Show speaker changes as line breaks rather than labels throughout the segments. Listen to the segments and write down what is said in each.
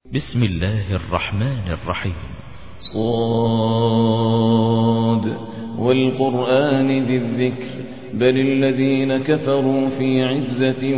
بسم الله الرحمن الرحيم.
صاد والقرآن ذي الذكر بل الذين كفروا في عزة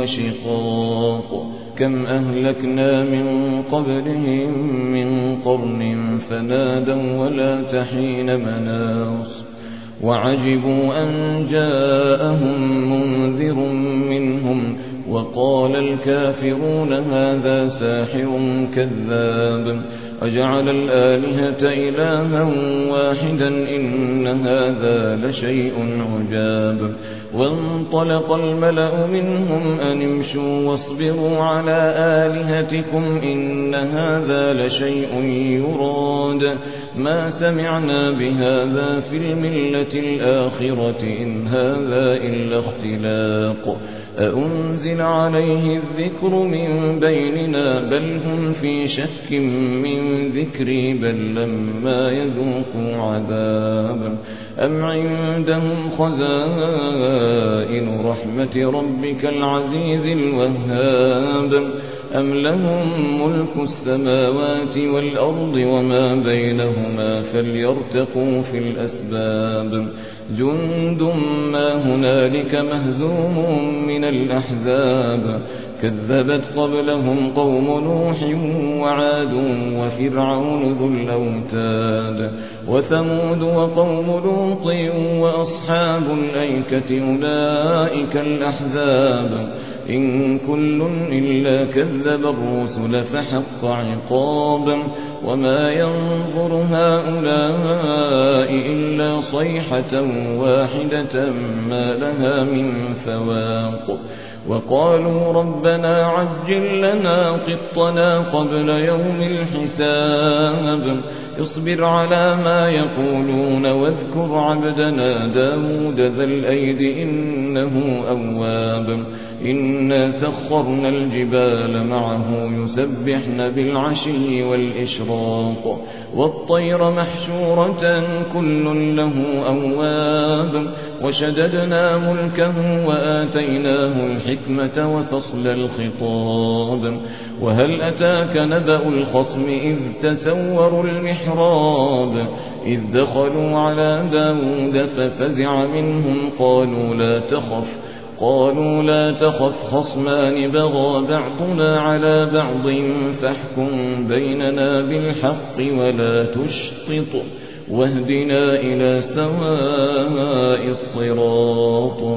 وشقاق كم أهلكنا من قبلهم من قرن فنادوا ولا تحين مناص وعجبوا أن جاءهم منذر منهم وقال الكافرون هذا ساحر كذاب أجعل الآلهة إلها واحدا إن هذا لشيء عجاب وانطلق الملأ منهم أن امشوا واصبروا على آلهتكم إن هذا لشيء يراد ما سمعنا بهذا في الملة الآخرة إن هذا إلا اختلاق أأنزل عليه الذكر من بيننا بل هم في شك من ذكري بل لما يذوقوا عذاب أم عندهم خزائن رحمة ربك العزيز الوهاب أم لهم ملك السماوات والأرض وما بينهما فليرتقوا في الأسباب جند ما هنالك مهزوم من الأحزاب كذبت قبلهم قوم نوح وعاد وفرعون ذو الأوتاد وثمود وقوم لوط وأصحاب الأيكة أولئك الأحزاب إن كل إلا كذب الرسل فحق عقاب وما ينظر هؤلاء إلا صيحة واحدة ما لها من فواق وقالوا ربنا عجل لنا قطنا قبل يوم الحساب اصبر على ما يقولون واذكر عبدنا داود ذا الأيد إنه أواب إنا سخرنا الجبال معه يسبحن بالعشي والإشراق والطير محشورة كل له أواب وشددنا ملكه وآتيناه الحكمة وفصل الخطاب وهل أتاك نبأ الخصم إذ تسوروا المحراب إذ دخلوا على داود ففزع منهم قالوا لا تخف خصمان بغى بعضنا على بعض فاحكم بيننا بالحق ولا تشطط واهدنا إلى سواء الصراط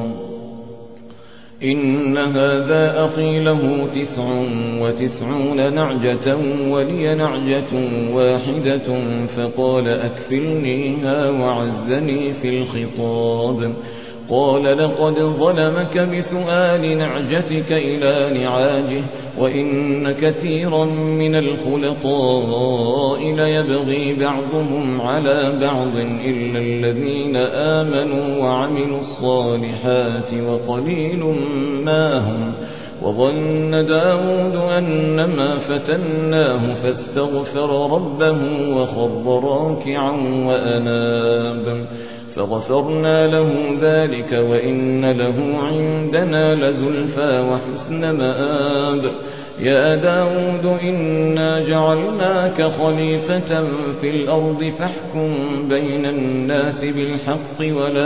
إن هذا أخي له 99 نعجة ولي نعجة واحدة فقال أكفلنيها وعزني في الخطاب قال لقد ظلمك بسؤال نعجتك إلى نعاجه وإن كثيرا من الخلطاء ليبغي بعضهم على بعض إلا الذين آمنوا وعملوا الصالحات وقليل ما هم وظن داود أنما فتناه فاستغفر ربه وخر راكعا وأناب فغفرنا له ذلك وإن له عندنا لزلفى وحسن مآب يا داود إنا جعلناك خليفة في الأرض فاحكم بين الناس بالحق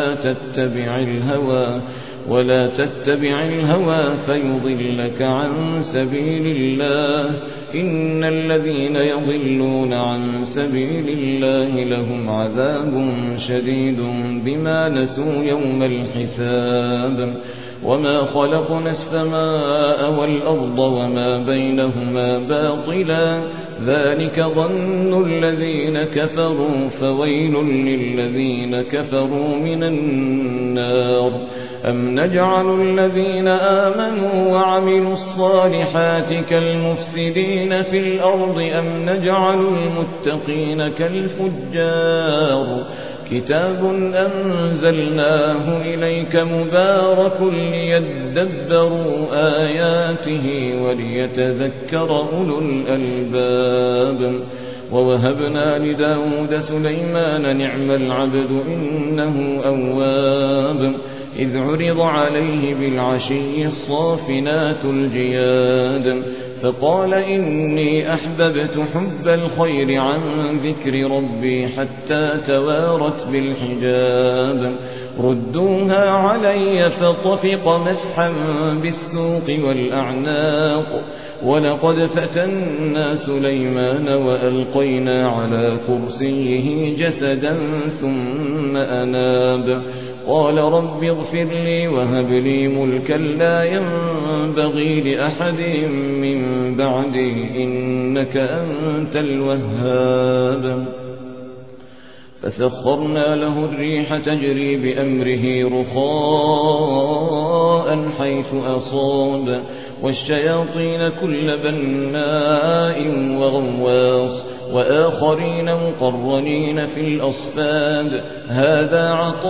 ولا تتبع الهوى فيضلك عن سبيل الله إن الذين يضلون عن سبيل الله لهم عذاب شديد بما نسوا يوم الحساب وما خلقنا السماء والأرض وما بينهما باطلا ذلك ظن الذين كفروا فويل للذين كفروا من النار أم نجعل الذين آمنوا وعملوا الصالحات كالمفسدين في الأرض أم نجعل المتقين كالفجار كتاب أنزلناه إليك مبارك ليدبروا آياته وليتذكر أولو الألباب ووهبنا لداود سليمان نعم العبد إنه أواب إذ عرض عليه بالعشي الصافنات الجياد فقال إني أحببت حب الخير عن ذكر ربي حتى توارت بالحجاب ردوها علي فطفق مسحا بالسوق والأعناق ولقد فتنا سليمان وألقينا على كرسيه جسدا ثم أناب قال رب اغفر لي وهب لي ملكا لا ينبغي لأحد من بعدي إنك أنت الوهاب فسخرنا له الريح تجري بأمره رخاء حيث أصاب والشياطين كل بناء وغواص وآخرين مقرنين في الأصفاد هذا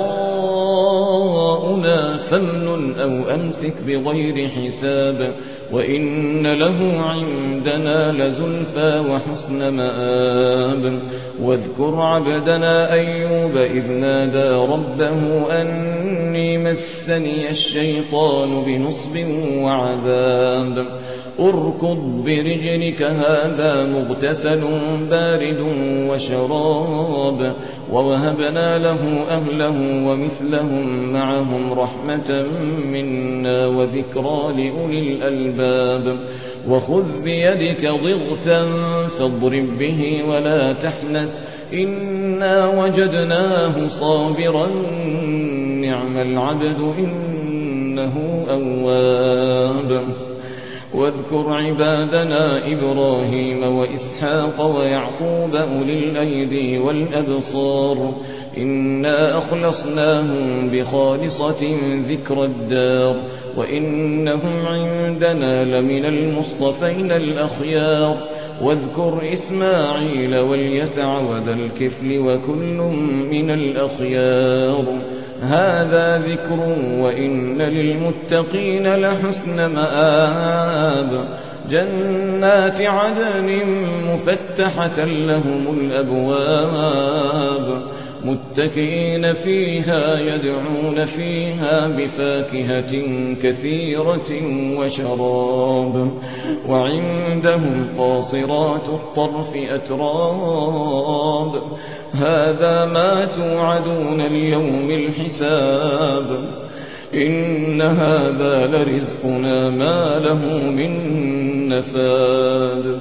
عطاؤنا فامنن أو أمسك بغير حساب وإن له عندنا لزلفى وحسن مآب واذكر عبدنا أيوب إذ نادى ربه أني مسني الشيطان بنصب وعذاب اركض برجلك هذا مغتسل بارد وشراب ووهبنا له أهله ومثلهم معهم رحمة منا وذكرى لأولي الألباب وخذ بيدك ضغثا فاضرب به ولا تحنث إنا وجدناه صابرا نعم العبد إنه أواب واذكر عبادنا إبراهيم وإسحاق ويعقوب أولي الأيدي والأبصار إنا أخلصناهم بخالصة ذكر الدار وإنهم عندنا لمن المصطفين الأخيار واذكر إسماعيل واليسع وذا الكفل وكل من الأخيار هذا ذكر وإن للمتقين لحسن مآب جنات عدن مفتحة لهم الأبواب متكئين فيها يدعون فيها بفاكهة كثيرة وشراب وعندهم قاصرات الطرف أتراب هذا ما توعدون ليوم الحساب إن هذا لرزقنا ما له من نفاد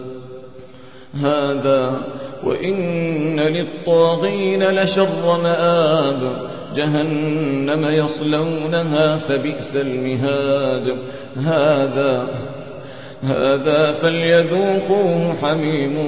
هذا وإن للطاغين لشر مآب جهنم يصلونها فبئس المهاد هذا فليذوقوه حميم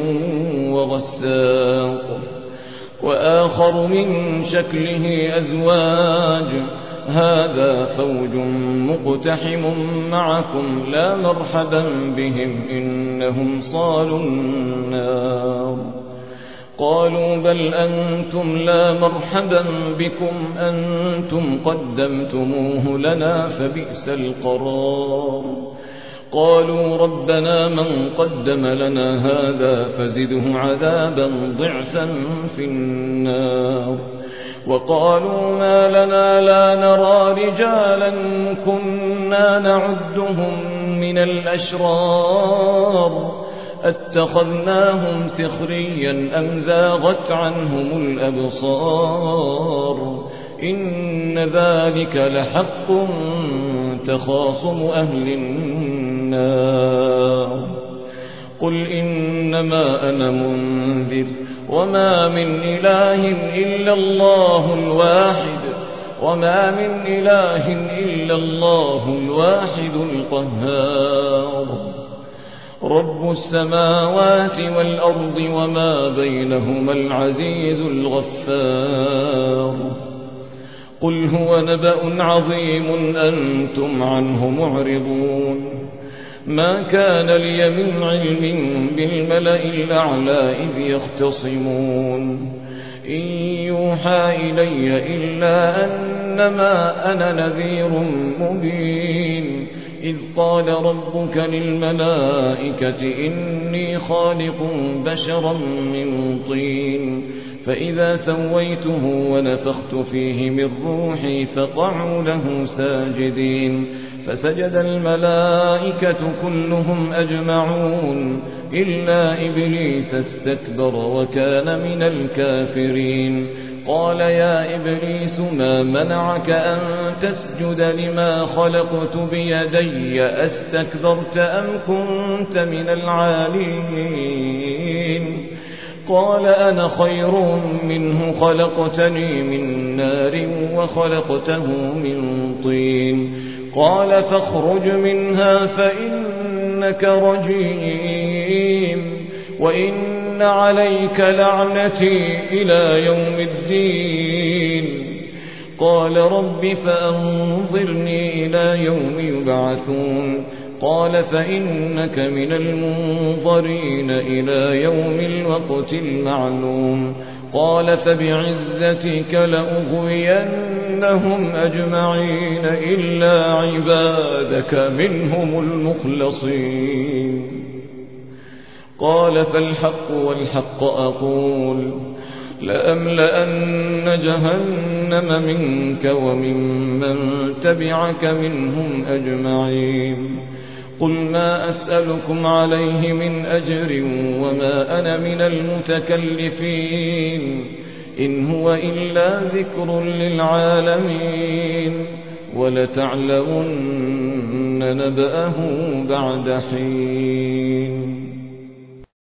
وغساق وآخر من شكله أزواج هذا فوج مقتحم معكم لا مرحبا بهم إنهم صالوا النار قالوا بل أنتم لا مرحبا بكم أنتم قدمتموه لنا فبئس القرار قالوا ربنا من قدم لنا هذا فزده عذابا ضعفا في النار وقالوا ما لنا لا نرى رجالا كنا نعدهم من الأشرار اتخذناهم سخريا أم زاغت عنهم الأبصار إن ذلك لحق تخاصم أهل النار قل إنما أنا منذر وما من إله إلا الله الواحد القهار رب السماوات والأرض وما بينهما العزيز الغفار قل هو نبأ عظيم أنتم عنه معرضون ما كان لي من علم بالملأ الأعلى إذ يختصمون إن يوحى إلي إلا أنما أنا نذير مبين إذ قال ربك للملائكة إني خالق بشرا من طين فإذا سويته ونفخت فيه من روحي فقعوا له ساجدين فسجد الملائكة كلهم أجمعون إلا إبليس استكبر وكان من الكافرين. قال يا إبليس ما منعك أن تسجد لما خلقت بيدي أستكبرت أم كنت من العالين؟ قال أنا خير منه خلقتني من نار وخلقته من طين. قال فاخرج منها فإنك رجيم وإن عليك لعنتي إلى يوم الدين. قال رب فأنظرني إلى يوم يبعثون. قال فإنك من المنظرين إلى يوم الوقت المعلوم. قال فبعزتك لأغوينهم أجمعين إلا عبادك منهم المخلصين. قال فالحق والحق أقول لأملأن جهنم منك وممن تبعك منهم أجمعين. قل ما أسألكم عليه من أجر وما أنا من المتكلفين إن هو إلا ذكر للعالمين ولتعلمن نبأه بعد حين.